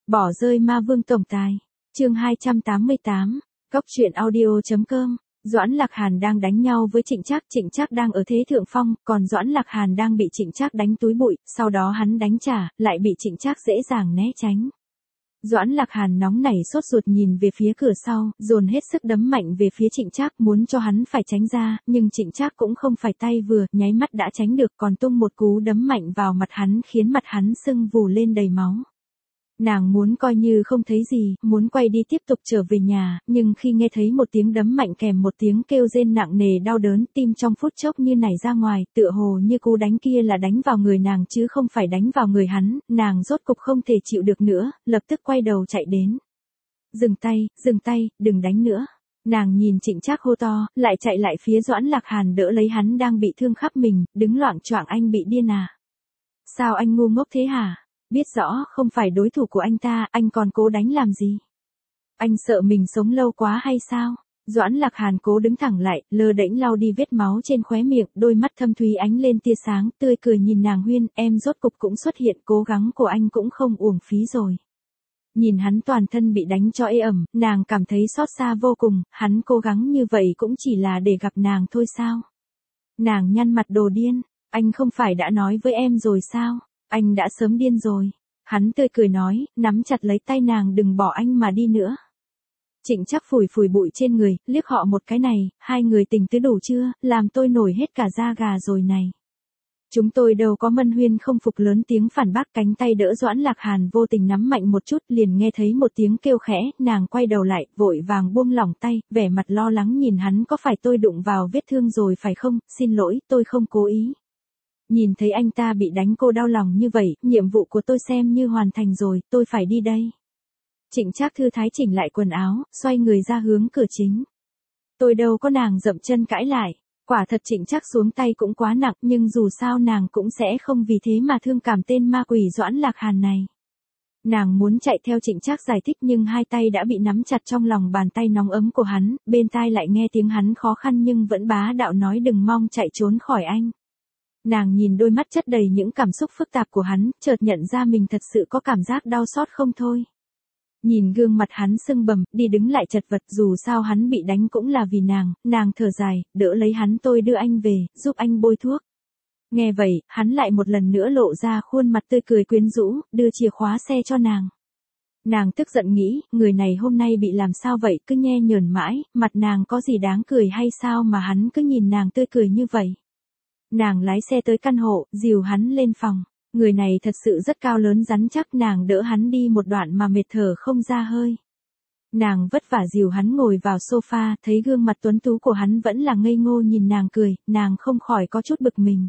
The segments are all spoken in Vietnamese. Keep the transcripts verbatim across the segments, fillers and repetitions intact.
Bỏ rơi ma vương tổng tài. Chương hai trăm tám mươi tám. Cốc truyện audio.com. Doãn Lạc Hàn đang đánh nhau với Trịnh Trác, Trịnh Trác đang ở thế thượng phong, còn Doãn Lạc Hàn đang bị Trịnh Trác đánh túi bụi, sau đó hắn đánh trả, lại bị Trịnh Trác dễ dàng né tránh. Doãn Lạc Hàn nóng nảy sốt ruột nhìn về phía cửa sau, dồn hết sức đấm mạnh về phía Trịnh Trác, muốn cho hắn phải tránh ra, nhưng Trịnh Trác cũng không phải tay vừa, nháy mắt đã tránh được, còn tung một cú đấm mạnh vào mặt hắn khiến mặt hắn sưng vù lên đầy máu. Nàng muốn coi như không thấy gì, muốn quay đi tiếp tục trở về nhà, nhưng khi nghe thấy một tiếng đấm mạnh kèm một tiếng kêu rên nặng nề đau đớn, tim trong phút chốc như nảy ra ngoài, tựa hồ như cú đánh kia là đánh vào người nàng chứ không phải đánh vào người hắn, nàng rốt cục không thể chịu được nữa, lập tức quay đầu chạy đến. Dừng tay, dừng tay, đừng đánh nữa. Nàng nhìn Trịnh Trác hô to, lại chạy lại phía Doãn Lạc Hàn đỡ lấy hắn đang bị thương khắp mình, đứng loạng choạng, anh bị điên à? Sao anh ngu ngốc thế hả? Biết rõ không phải đối thủ của anh ta, anh còn cố đánh làm gì? Anh sợ mình sống lâu quá hay sao? Doãn Lạc Hàn cố đứng thẳng lại, lơ đễnh lau đi vết máu trên khóe miệng, đôi mắt thâm thúy ánh lên tia sáng, tươi cười nhìn nàng. Huyên, em rốt cục cũng xuất hiện, cố gắng của anh cũng không uổng phí rồi. Nhìn hắn toàn thân bị đánh cho ê ẩm, nàng cảm thấy xót xa vô cùng, hắn cố gắng như vậy cũng chỉ là để gặp nàng thôi sao? Nàng nhăn mặt đồ điên, anh không phải đã nói với em rồi sao? Anh đã sớm điên rồi. Hắn tươi cười nói, nắm chặt lấy tay nàng, đừng bỏ anh mà đi nữa. Trịnh Trác phủi phủi bụi trên người, liếc họ một cái này, hai người tình tứ đủ chưa, làm tôi nổi hết cả da gà rồi này. Chúng tôi đâu có. Mân Huyên không phục lớn tiếng phản bác, cánh tay đỡ Doãn Lạc Hàn vô tình nắm mạnh một chút, liền nghe thấy một tiếng kêu khẽ, nàng quay đầu lại, vội vàng buông lỏng tay, vẻ mặt lo lắng nhìn hắn, có phải tôi đụng vào vết thương rồi phải không, xin lỗi, tôi không cố ý. Nhìn thấy anh ta bị đánh cô đau lòng như vậy, nhiệm vụ của tôi xem như hoàn thành rồi, tôi phải đi đây. Trịnh Trác thư thái chỉnh lại quần áo, xoay người ra hướng cửa chính. Tôi đâu có. Nàng dậm chân cãi lại. Quả thật Trịnh Trác xuống tay cũng quá nặng, nhưng dù sao nàng cũng sẽ không vì thế mà thương cảm tên ma quỷ Doãn Lạc Hàn này. Nàng muốn chạy theo Trịnh Trác giải thích nhưng hai tay đã bị nắm chặt trong lòng bàn tay nóng ấm của hắn, bên tai lại nghe tiếng hắn khó khăn nhưng vẫn bá đạo nói đừng mong chạy trốn khỏi anh. Nàng nhìn đôi mắt chất đầy những cảm xúc phức tạp của hắn, chợt nhận ra mình thật sự có cảm giác đau xót không thôi. Nhìn gương mặt hắn sưng bầm, đi đứng lại chật vật, dù sao hắn bị đánh cũng là vì nàng, nàng thở dài, đỡ lấy hắn, tôi đưa anh về, giúp anh bôi thuốc. Nghe vậy, hắn lại một lần nữa lộ ra khuôn mặt tươi cười quyến rũ, đưa chìa khóa xe cho nàng. Nàng tức giận nghĩ, người này hôm nay bị làm sao vậy, cứ nhe nhờn mãi, mặt nàng có gì đáng cười hay sao mà hắn cứ nhìn nàng tươi cười như vậy. Nàng lái xe tới căn hộ, dìu hắn lên phòng. Người này thật sự rất cao lớn rắn chắc, nàng đỡ hắn đi một đoạn mà mệt thở không ra hơi. Nàng vất vả dìu hắn ngồi vào sofa, thấy gương mặt tuấn tú của hắn vẫn là ngây ngô nhìn nàng cười, nàng không khỏi có chút bực mình.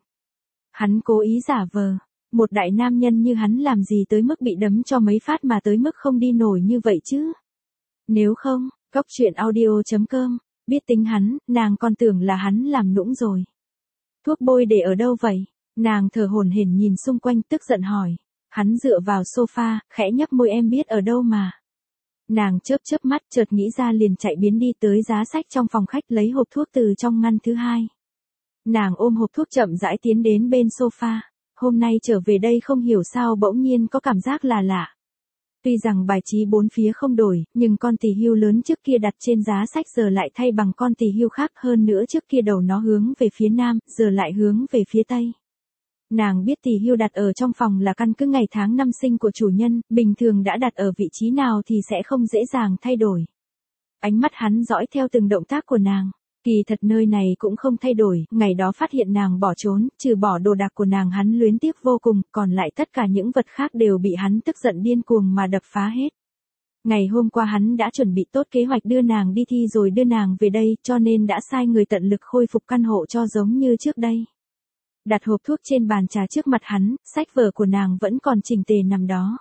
Hắn cố ý giả vờ. Một đại nam nhân như hắn làm gì tới mức bị đấm cho mấy phát mà tới mức không đi nổi như vậy chứ? Nếu không, cốc truyện audio.com, biết tính hắn, nàng còn tưởng là hắn làm nũng rồi. Thuốc bôi để ở đâu vậy? Nàng thở hổn hển nhìn xung quanh tức giận hỏi. Hắn dựa vào sofa, khẽ nhấp môi, em biết ở đâu mà. Nàng chớp chớp mắt, chợt nghĩ ra liền chạy biến đi tới giá sách trong phòng khách lấy hộp thuốc từ trong ngăn thứ hai. Nàng ôm hộp thuốc chậm rãi tiến đến bên sofa. Hôm nay trở về đây không hiểu sao bỗng nhiên có cảm giác là lạ. Tuy rằng bài trí bốn phía không đổi, nhưng con tỳ hưu lớn trước kia đặt trên giá sách giờ lại thay bằng con tỳ hưu khác, hơn nữa trước kia đầu nó hướng về phía nam, giờ lại hướng về phía tây. Nàng biết tỳ hưu đặt ở trong phòng là căn cứ ngày tháng năm sinh của chủ nhân, bình thường đã đặt ở vị trí nào thì sẽ không dễ dàng thay đổi. Ánh mắt hắn dõi theo từng động tác của nàng. Kỳ thật nơi này cũng không thay đổi, ngày đó phát hiện nàng bỏ trốn, trừ bỏ đồ đạc của nàng hắn luyến tiếc vô cùng, còn lại tất cả những vật khác đều bị hắn tức giận điên cuồng mà đập phá hết. Ngày hôm qua hắn đã chuẩn bị tốt kế hoạch đưa nàng đi thi rồi đưa nàng về đây, cho nên đã sai người tận lực khôi phục căn hộ cho giống như trước đây. Đặt hộp thuốc trên bàn trà trước mặt hắn, sách vở của nàng vẫn còn chỉnh tề nằm đó.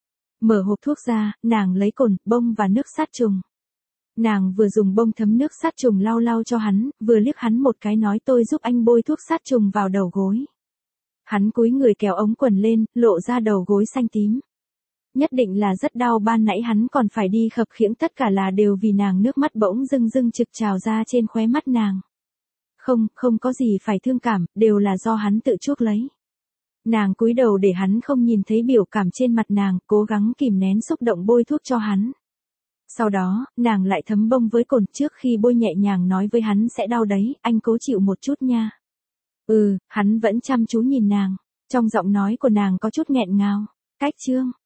Mở hộp thuốc ra, nàng lấy cồn, bông và nước sát trùng. Nàng vừa dùng bông thấm nước sát trùng lau lau cho hắn, vừa liếc hắn một cái nói tôi giúp anh bôi thuốc sát trùng vào đầu gối. Hắn cúi người kéo ống quần lên, lộ ra đầu gối xanh tím. Nhất định là rất đau, ban nãy hắn còn phải đi khập khiễng, tất cả là đều vì nàng, nước mắt bỗng dưng dưng trực trào ra trên khóe mắt nàng. Không, không có gì phải thương cảm, đều là do hắn tự chuốc lấy. Nàng cúi đầu để hắn không nhìn thấy biểu cảm trên mặt nàng, cố gắng kìm nén xúc động bôi thuốc cho hắn. Sau đó, nàng lại thấm bông với cồn, trước khi bôi nhẹ nhàng nói với hắn sẽ đau đấy, anh cố chịu một chút nha. Ừ, hắn vẫn chăm chú nhìn nàng. Trong giọng nói của nàng có chút nghẹn ngào. Cách chương